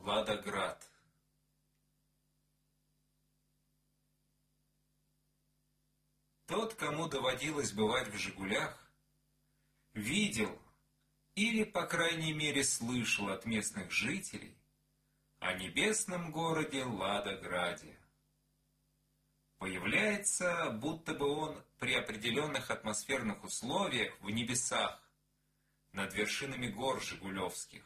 Ладоград. Тот, кому доводилось бывать в «Жигулях», видел или, по крайней мере, слышал от местных жителей о небесном городе Ладограде. Появляется, будто бы он при определенных атмосферных условиях в небесах, над вершинами гор жигулевских.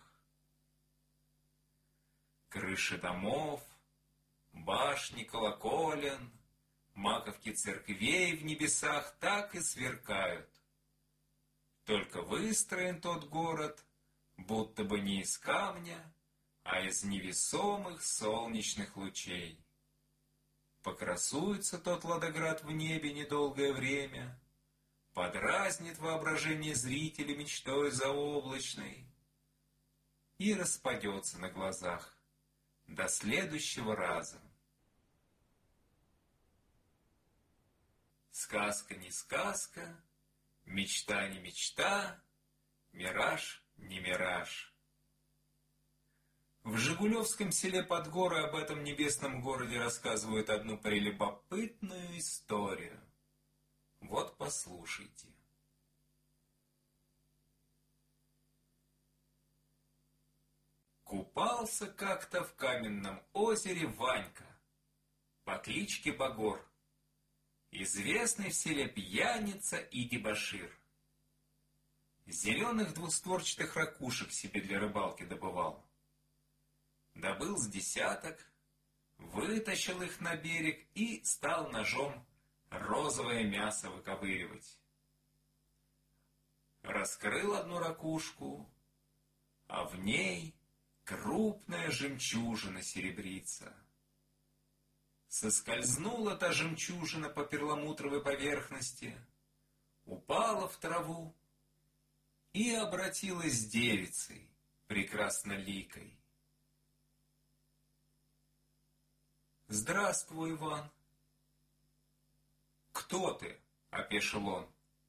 Крыши домов, башни колоколен, маковки церквей в небесах так и сверкают. Только выстроен тот город, будто бы не из камня, а из невесомых солнечных лучей. Покрасуется тот Ладоград в небе недолгое время, подразнит воображение зрителей мечтой заоблачной и распадется на глазах до следующего раза. Сказка не сказка, мечта не мечта, мираж не мираж. В Жигулевском селе Подгоры об этом небесном городе рассказывают одну прелюбопытную историю. Вот послушайте. Купался как-то в каменном озере Ванька по кличке Багор, известный в селе пьяница и дебошир. Зеленых двустворчатых ракушек себе для рыбалки добывал. Добыл с десяток, вытащил их на берег и стал ножом розовое мясо выковыривать. Раскрыл одну ракушку, а в ней крупная жемчужина серебрица. Соскользнула та жемчужина по перламутровой поверхности, упала в траву и обратилась девицей, прекрасноликой. «Здравствуй, Иван!» «Кто ты?» — опешил он.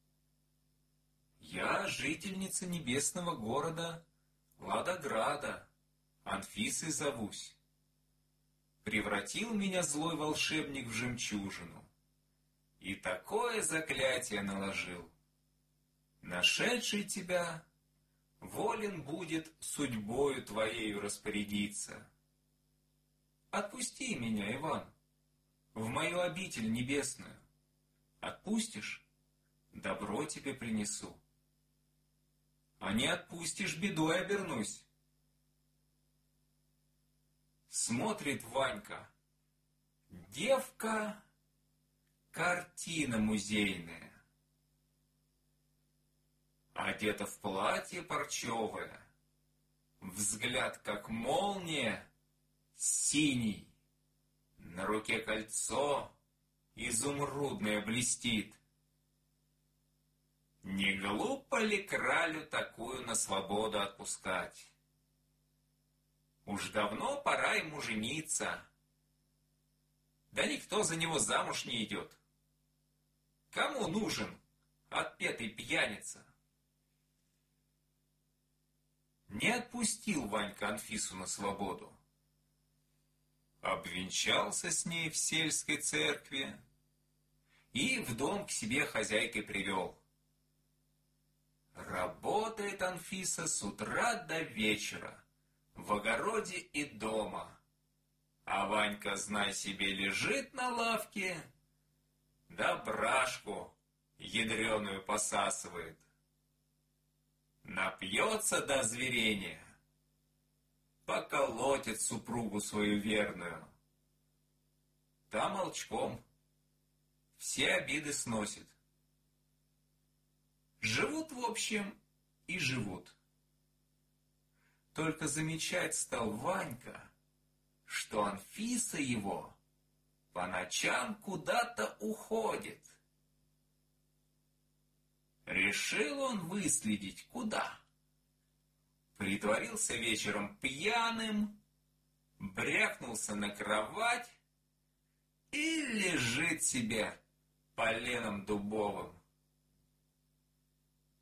«Я жительница небесного города Ладограда, Анфисой зовусь. Превратил меня злой волшебник в жемчужину и такое заклятие наложил. Нашедший тебя волен будет судьбою твоею распорядиться. Отпусти меня, Иван, в мою обитель небесную. Отпустишь — добро тебе принесу. А не отпустишь — бедой обернусь». Смотрит Ванька. Девка — картина музейная. Одета в платье парчевое, взгляд как молния, синий, на руке кольцо изумрудное блестит. Не глупо ли кралю такую на свободу отпускать? Уж давно пора ему жениться. Да никто за него замуж не идет. Кому нужен отпетый пьяница? Не отпустил Ванька Анфису на свободу. Обвенчался с ней в сельской церкви и в дом к себе хозяйкой привел. Работает Анфиса с утра до вечера, в огороде и дома, а Ванька, знай себе, лежит на лавке, да брашку ядреную посасывает. Напьется до озверения, поколотит супругу свою верную. Та молчком все обиды сносит. Живут, в общем, и живут. Только замечать стал Ванька, что Анфиса его по ночам куда-то уходит. Решил он выследить, куда. Притворился вечером пьяным, брякнулся на кровать и лежит себе поленом дубовым.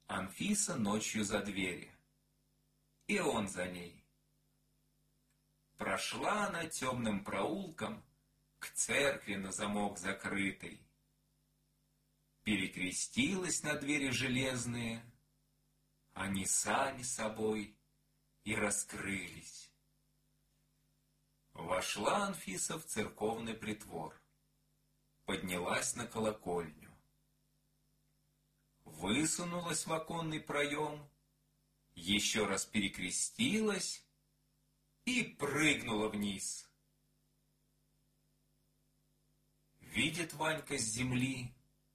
Анфиса ночью за дверью, и он за ней. Прошла она темным проулком к церкви на замок закрытой. Перекрестилась на двери железные, они сами собой и раскрылись. Вошла Анфиса в церковный притвор, поднялась на колокольню, высунулась в оконный проем, еще раз перекрестилась и прыгнула вниз. Видит Ванька с земли,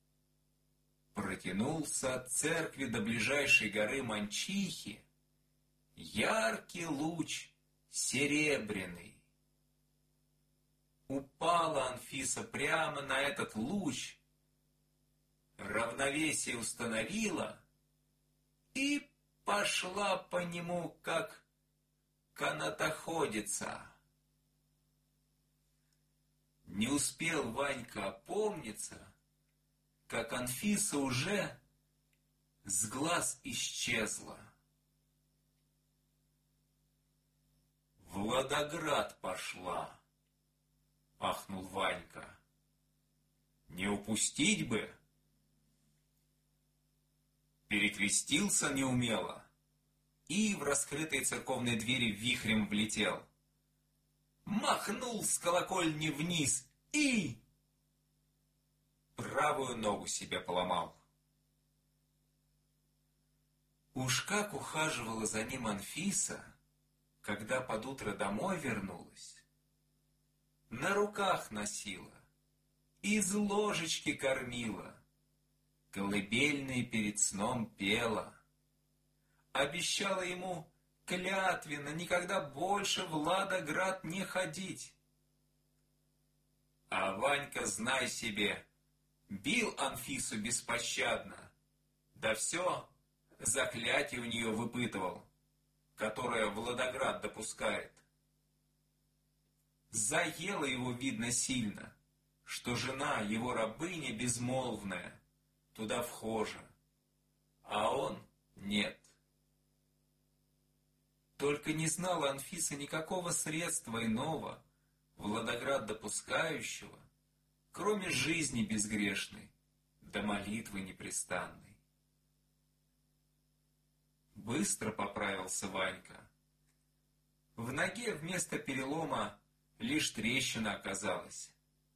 протянулся от церкви до ближайшей горы Манчихи яркий луч серебряный. Упала Анфиса прямо на этот луч, равновесие установила и пошла по нему, как канатоходица. Не успел Ванька опомниться, как Анфиса уже с глаз исчезла. «В Ладоград пошла!» — ахнул Ванька. «Не упустить бы!» Перекрестился неумело и в раскрытые церковные двери вихрем влетел. Махнул с колокольни вниз и правую ногу себе поломал. Уж как ухаживала за ним Анфиса, когда под утро домой вернулась. На руках носила, из ложечки кормила, колыбельные перед сном пела. Обещала ему клятвенно никогда больше в Ладоград не ходить. А Ванька, знай себе, бил Анфису беспощадно, да все заклятие у нее выпытывал, которое в Ладоград допускает. Заело его, видно, сильно, что жена, его рабыня безмолвная, туда вхожа, а он нет. Только не знала Анфиса никакого средства иного, в Ладоград допускающего, кроме жизни безгрешной, да молитвы непрестанной. Быстро поправился Ванька. В ноге вместо перелома лишь трещина оказалась.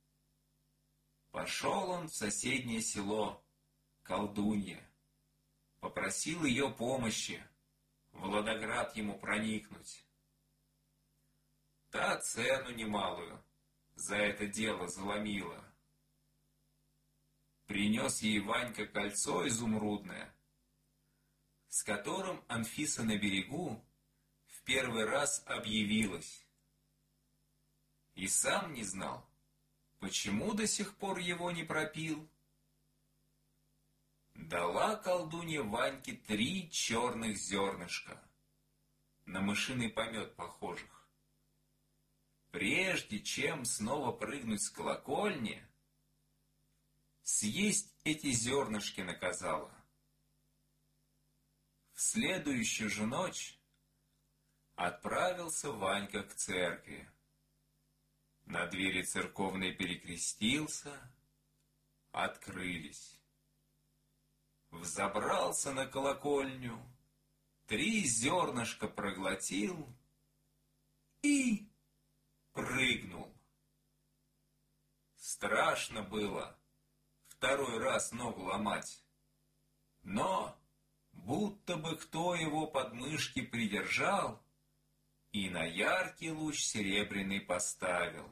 Пошел он в соседнее село, колдунья, попросил ее помощи, в Ладоград ему проникнуть. Та цену немалую за это дело заломила. Принес ей Ванька кольцо изумрудное, с которым Анфиса на берегу в первый раз объявилась. И сам не знал, почему до сих пор его не пропил. Дала колдунья Ваньке 3 черных зернышка, на мышиный помет похожих. Прежде чем снова прыгнуть с колокольни, съесть эти зернышки наказала. В следующую же ночь отправился Ванька к церкви. На двери церковной перекрестился, открылись. Взобрался на колокольню, 3 зернышка проглотил и прыгнул. Страшно было второй раз ногу ломать, но будто бы кто его под мышки придержал и на яркий луч серебряный поставил.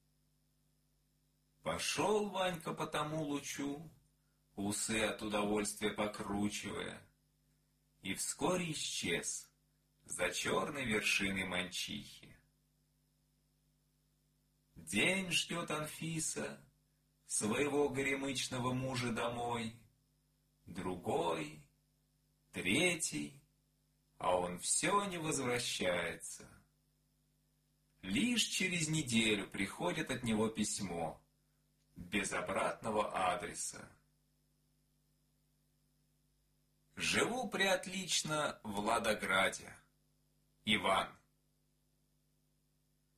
Пошел Ванька по тому лучу, усы от удовольствия покручивая, и вскоре исчез за черной вершиной Манчихи. День ждет Анфиса своего горемычного мужа домой, другой, третий, а он все не возвращается. Лишь через неделю приходит от него письмо, без обратного адреса. Живу преотлично в Ладограде. Иван.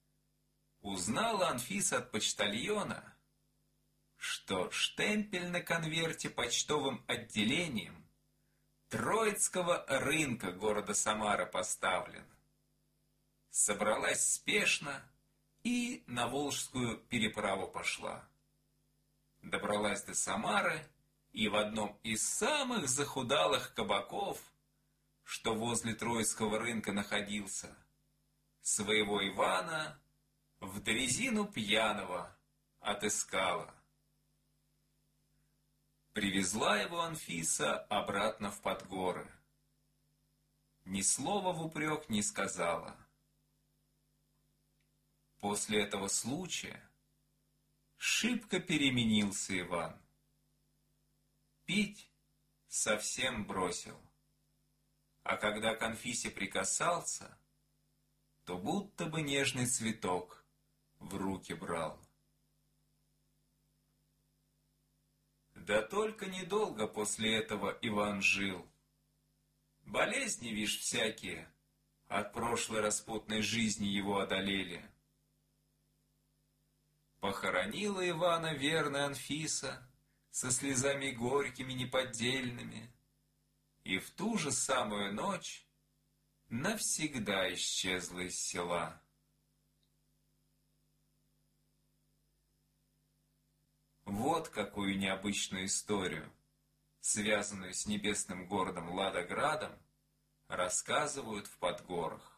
Узнала Анфиса от почтальона, что штемпель на конверте почтовым отделением Троицкого рынка города Самара поставлен. Собралась спешно и на Волжскую переправу пошла. Добралась до Самары и в одном из самых захудалых кабаков, что возле Троицкого рынка находился, своего Ивана в дрезину пьяного отыскала. Привезла его Анфиса обратно в Подгоры. Ни слова в упрек не сказала. После этого случая шибко переменился Иван. Пить совсем бросил. А когда к Анфисе прикасался, то будто бы нежный цветок в руки брал. Да только недолго после этого Иван жил. Болезни, вишь, всякие от прошлой распутной жизни его одолели. Похоронила Ивана верная Анфиса со слезами горькими неподдельными, и в ту же самую ночь навсегда исчезла из села. Вот какую необычную историю, связанную с небесным городом Ладоградом, рассказывают в Подгорах.